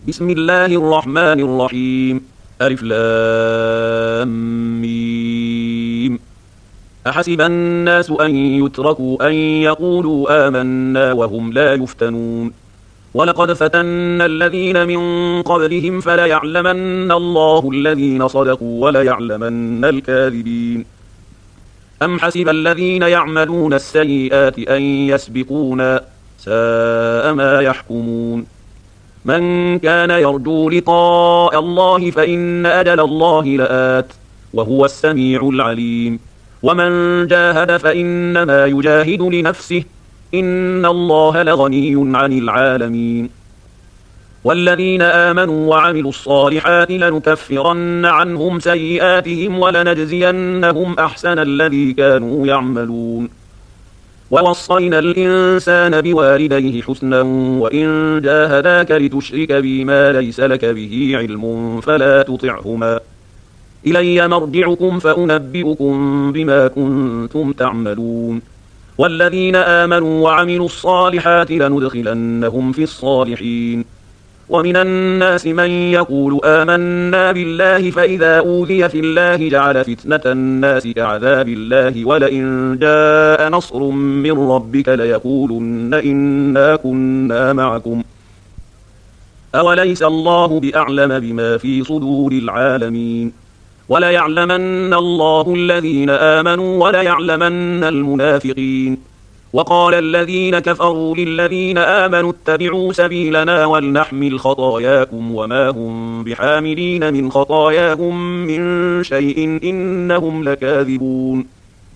بسم الله الرحمن الرحيم. ألف لام ميم. أحسب الناس أن يتركوا أن يقولوا آمنا وهم لا يفتنون. ولقد فتنا الذين من قبلهم فليعلمن الله الذين صدقوا وليعلمن الكاذبين. أم حسب الذين يعملون السيئات أن يسبقونا ساء ما يحكمون. من كان يرجو لقاء الله فإن أجل الله لآت وهو السميع العليم. ومن جاهد فإنما يجاهد لنفسه إن الله لغني عن العالمين. والذين آمنوا وعملوا الصالحات لنكفرن عنهم سيئاتهم ولنجزينهم أحسن الذي كانوا يعملون. ووصينا الإنسان بوالديه حسنا وإن جاهداك لتشرك بي ما ليس لك به علم فلا تطعهما إلي مرجعكم فأنبئكم بما كنتم تعملون. والذين آمنوا وعملوا الصالحات لندخلنهم في الصالحين. ومن الناس من يقول آمنا بالله فإذا أوذي في الله جعل فتنة الناس كعذاب الله ولئن جاء نصر من ربك ليقولن إنا كنا معكم أوليس الله بأعلم بما في صدور العالمين. وليعلمن الله الذين آمنوا وليعلمن المنافقين. وقال الذين كفروا للذين آمنوا اتبعوا سبيلنا ولنحمل خطاياكم وما هم بحاملين من خطاياهم من شيء إنهم لكاذبون.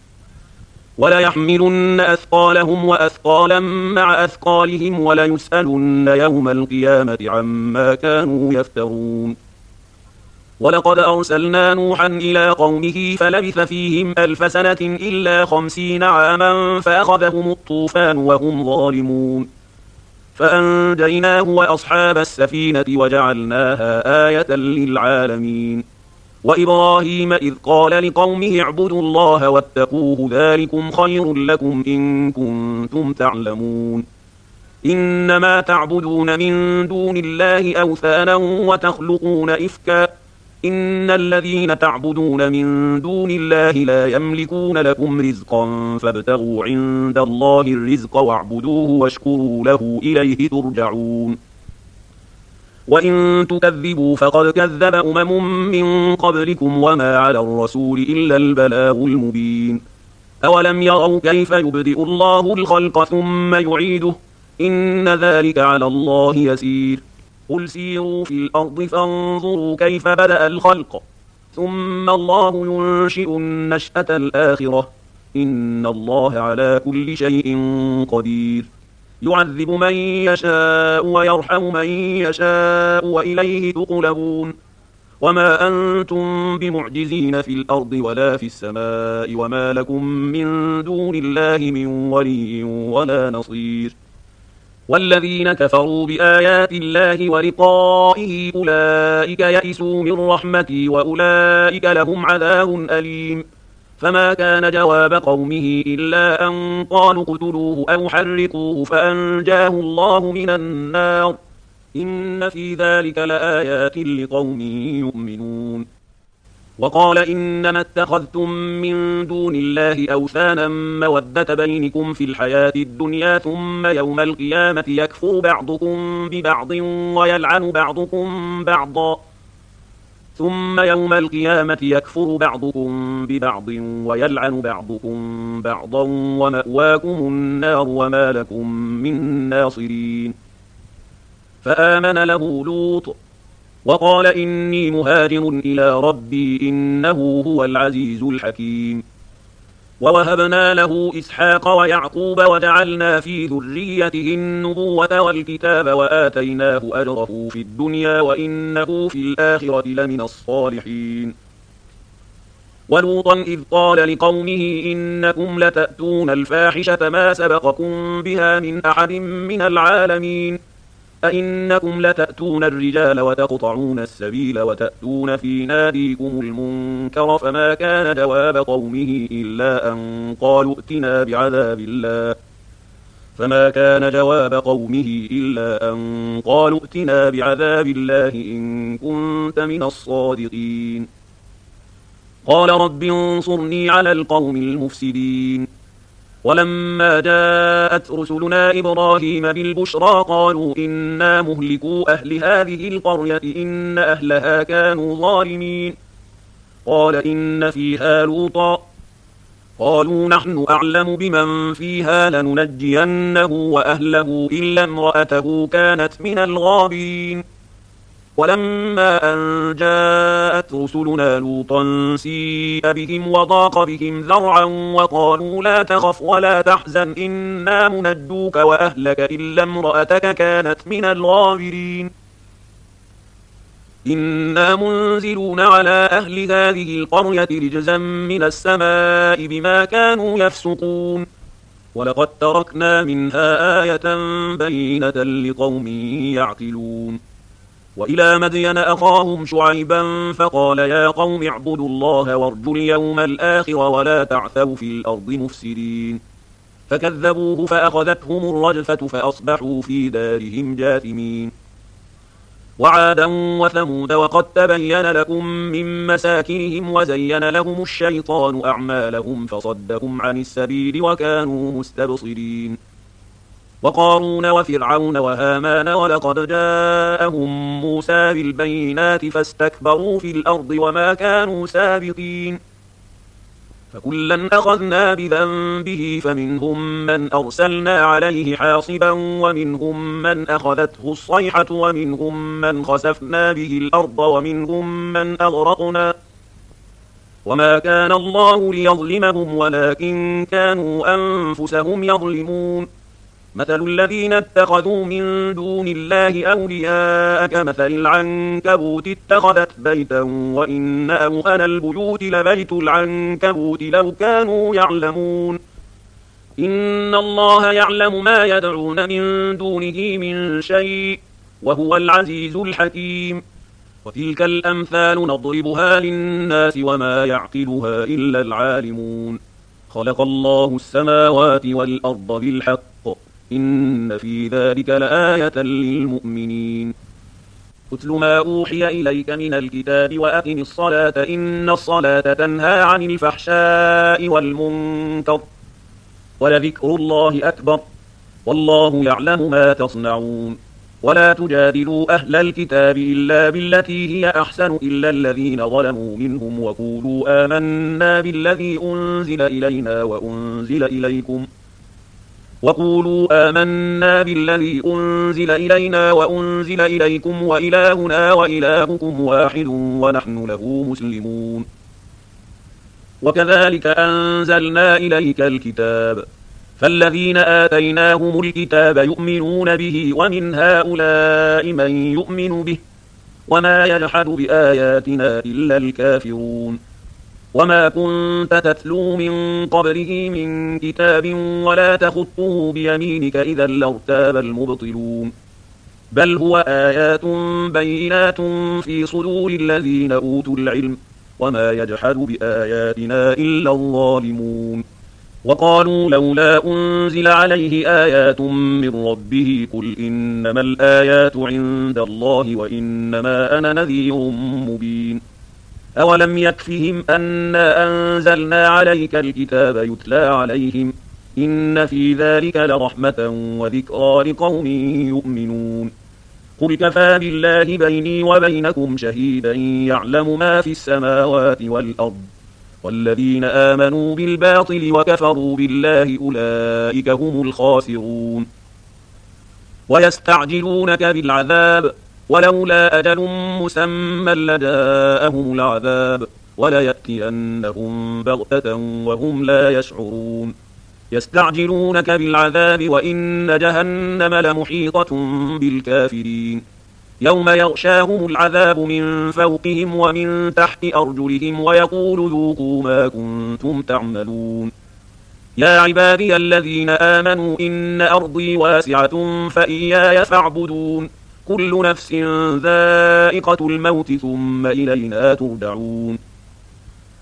وليحملن أثقالهم وأثقالا مع أثقالهم وليسألن يوم القيامة عما كانوا يفترون. ولقد أرسلنا نوحا إلى قومه فلبث فيهم 1000 سنة إلا 50 عاما فأخذهم الطوفان وهم ظالمون. فأنجيناه وأصحاب السفينة وجعلناها آية للعالمين. وإبراهيم إذ قال لقومه اعبدوا الله واتقوه ذلكم خير لكم إن كنتم تعلمون. إنما تعبدون من دون الله أوثانا وتخلقون إفكا إن الذين تعبدون من دون الله لا يملكون لكم رزقا فابتغوا عند الله الرزق واعبدوه واشكروا له إليه ترجعون. وإن تكذبوا فقد كذب من قبلكم وما على الرسول إلا البلاغ المبين. أولم يروا كيف يبدئ الله الخلق ثم يعيده إن ذلك على الله يسير. قل سيروا في الأرض فانظروا كيف بدأ الخلق ثم الله ينشئ النشأة الآخرة إن الله على كل شيء قدير. يعذب من يشاء ويرحم من يشاء وإليه تقلبون. وما أنتم بمعجزين في الأرض ولا في السماء وما لكم من دون الله من ولي ولا نصير. والذين كفروا بآيات الله ولقائه أولئك يئسوا من رحمتي وأولئك لهم عذاب أليم. فما كان جواب قومه إلا أن قالوا اقتلوه أو حرقوه فأنجاه الله من النار إن في ذلك لآيات لقوم يؤمنون. وقال إنما اتخذتم من دون الله أوثانا مودة بينكم في الحياة الدنيا ثم يوم القيامة يكفر بعضكم ببعض ويلعن بعضكم بعضا ومأواكم النار وما لكم من ناصرين. فآمن له لوط وقال إني مهاجر إلى ربي إنه هو العزيز الحكيم. ووهبنا له إسحاق ويعقوب وجعلنا في ذريته النبوة والكتاب وآتيناه أجره في الدنيا وإنه في الآخرة لمن الصالحين. ولوطا إذ قال لقومه إنكم لتأتون الفاحشة ما سبقكم بها من أحد من العالمين أئنكم لتأتون الرجال وتقطعون السبيل وتأتون في ناديكم المنكر فما كان جواب قومه إلا أن قالوا ائتنا بعذاب الله فما كان جواب قومه إلا أن قالوا ائتنا بعذاب الله إن كنت من الصادقين. قال رب انصرني على القوم المفسدين. ولما جاءت رسلنا إبراهيم بالبشرى قالوا إنا مهلكو أهل هذه القرية إن أهلها كانوا ظالمين. قال إن فيها لوطا. قالوا نحن أعلم بمن فيها لننجينه وأهله إلا امرأته كانت من الغابرين. ولما أن جاءت رسلنا لوطا سيء بهم وضاق بهم ذرعا وقالوا لا تخف ولا تحزن إنا منجوك وأهلك إلا امرأتك كانت من الغابرين. إنا منزلون على أهل هذه القرية رجزا من السماء بما كانوا يفسقون. ولقد تركنا منها آية بينة لقوم يعقلون. وإلى مدين أخاهم شعيبا فقال يا قوم اعبدوا الله وارجوا اليوم الآخر ولا تعثوا في الأرض مفسدين. فكذبوه فأخذتهم الرجفة فأصبحوا في دارهم جاثمين. وعادا وثمود وقد تبين لكم من مساكنهم وزين لهم الشيطان أعمالهم فصدهم عن السبيل وكانوا مستبصرين. وقارون وفرعون وهامان ولقد جاءهم موسى بالبينات فاستكبروا في الأرض وما كانوا سابقين. فكلا أخذنا بذنبه فمنهم من أرسلنا عليه حاصبا ومنهم من أخذته الصيحة ومنهم من خسفنا به الأرض ومنهم من أغرقنا. وما كان الله ليظلمهم ولكن كانوا أنفسهم يظلمون. مثل الذين اتخذوا من دون الله أولياء كمثل العنكبوت اتخذت بيتا وإن أوهن البيوت لبيت العنكبوت لو كانوا يعلمون. إن الله يعلم ما يدعون من دونه من شيء وهو العزيز الحكيم. وتلك الأمثال نضربها للناس وما يعقلها إلا العالمون. خلق الله السماوات والأرض بالحق إن في ذلك لآية للمؤمنين. اتل ما أوحي إليك من الكتاب وأقم الصلاة إن الصلاة تنهى عن الفحشاء والمنكر ولذكر الله أكبر والله يعلم ما تصنعون. ولا تجادلوا أهل الكتاب إلا بالتي هي أحسن إلا الذين ظلموا منهم وقولوا آمنا بالذي أنزل إلينا وأنزل إليكم وإلهنا وإلهكم واحد ونحن له مسلمون. وكذلك أنزلنا إليك الكتاب فالذين آتيناهم الكتاب يؤمنون به ومن هؤلاء من يؤمن به وما يجحد بآياتنا إلا الكافرون. وما كنت تتلو من قبله من كتاب ولا تخطه بيمينك إذا لارتاب المبطلون. بل هو آيات بينات في صدور الذين أوتوا العلم وما يجحد بآياتنا إلا الظالمون. وقالوا لولا أنزل عليه آيات من ربه قل إنما الآيات عند الله وإنما أنا نذير مبين. أولم يكفهم أنا أنزلنا عليك الكتاب يتلى عليهم إن في ذلك لرحمة وذكرى لقوم يؤمنون. قل كفى بالله بيني وبينكم شهيدا يعلم ما في السماوات والأرض والذين آمنوا بالباطل وكفروا بالله أولئك هم الخاسرون. ويستعجلونك بالعذاب ولولا أجل مسمى لجاءهم العذاب وليأتينهم بغتة وهم لا يشعرون. يستعجلونك بالعذاب وإن جهنم لمحيطة بالكافرين. يوم يغشاهم العذاب من فوقهم ومن تحت أرجلهم ويقول ذوقوا ما كنتم تعملون. يا عبادي الذين آمنوا إن أرضي واسعة فإياي فاعبدون. كل نفس ذائقة الموت ثم إلينا ترجعون.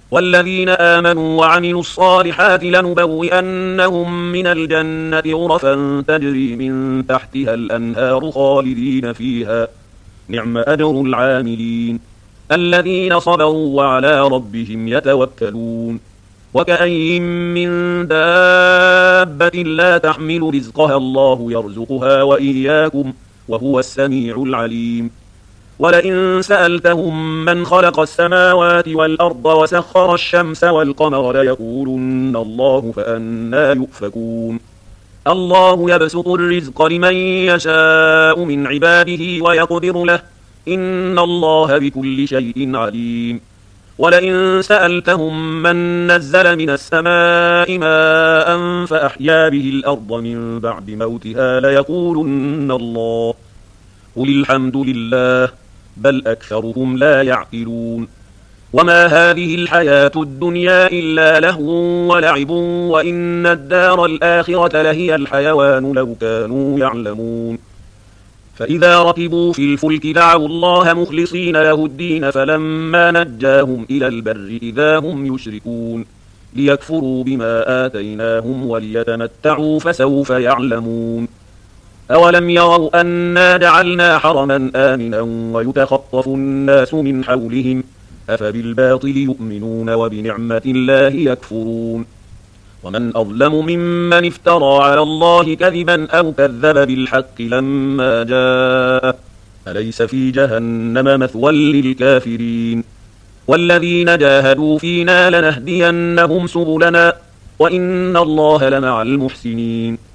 والذين آمنوا وعملوا الصالحات لنبوئنهم من الجنة غرفا تجري من تحتها الأنهار خالدين فيها نعم أجر العاملين الذين صبروا وعلى ربهم يتوكلون وكأين من دابة لا تحمل رزقها الله يرزقها وإياكم وهو السميع العليم ولئن سألتهم من خلق السماوات والأرض وسخر الشمس والقمر ليقولن الله فأنى يؤفكون الله يبسط الرزق لمن يشاء من عباده ويقدر له إن الله بكل شيء عليم ولئن سألتهم من نزل من السماء ماء فأحيا به الأرض من بعد موتها ليقولن الله قل الحمد لله بل أكثرهم لا يعقلون وما هذه الحياة الدنيا إلا لهو ولعب وإن الدار الآخرة لهي الحيوان لو كانوا يعلمون فإذا ركبوا في الفلك دعوا الله مخلصين له الدين فلما نجاهم إلى البر إذا هم يشركون ليكفروا بما آتيناهم وليتمتعوا فسوف يعلمون أولم يروا أنا جعلنا حرما آمنا ويتخطف الناس من حولهم أفبالباطل يؤمنون وبنعمة الله يكفرون ومن أظلم ممن افترى على الله كذبا أو كذب بالحق لما جاءه أليس في جهنم مثوى للكافرين والذين جاهدوا فينا لنهدينهم سبلنا وإن الله لمع المحسنين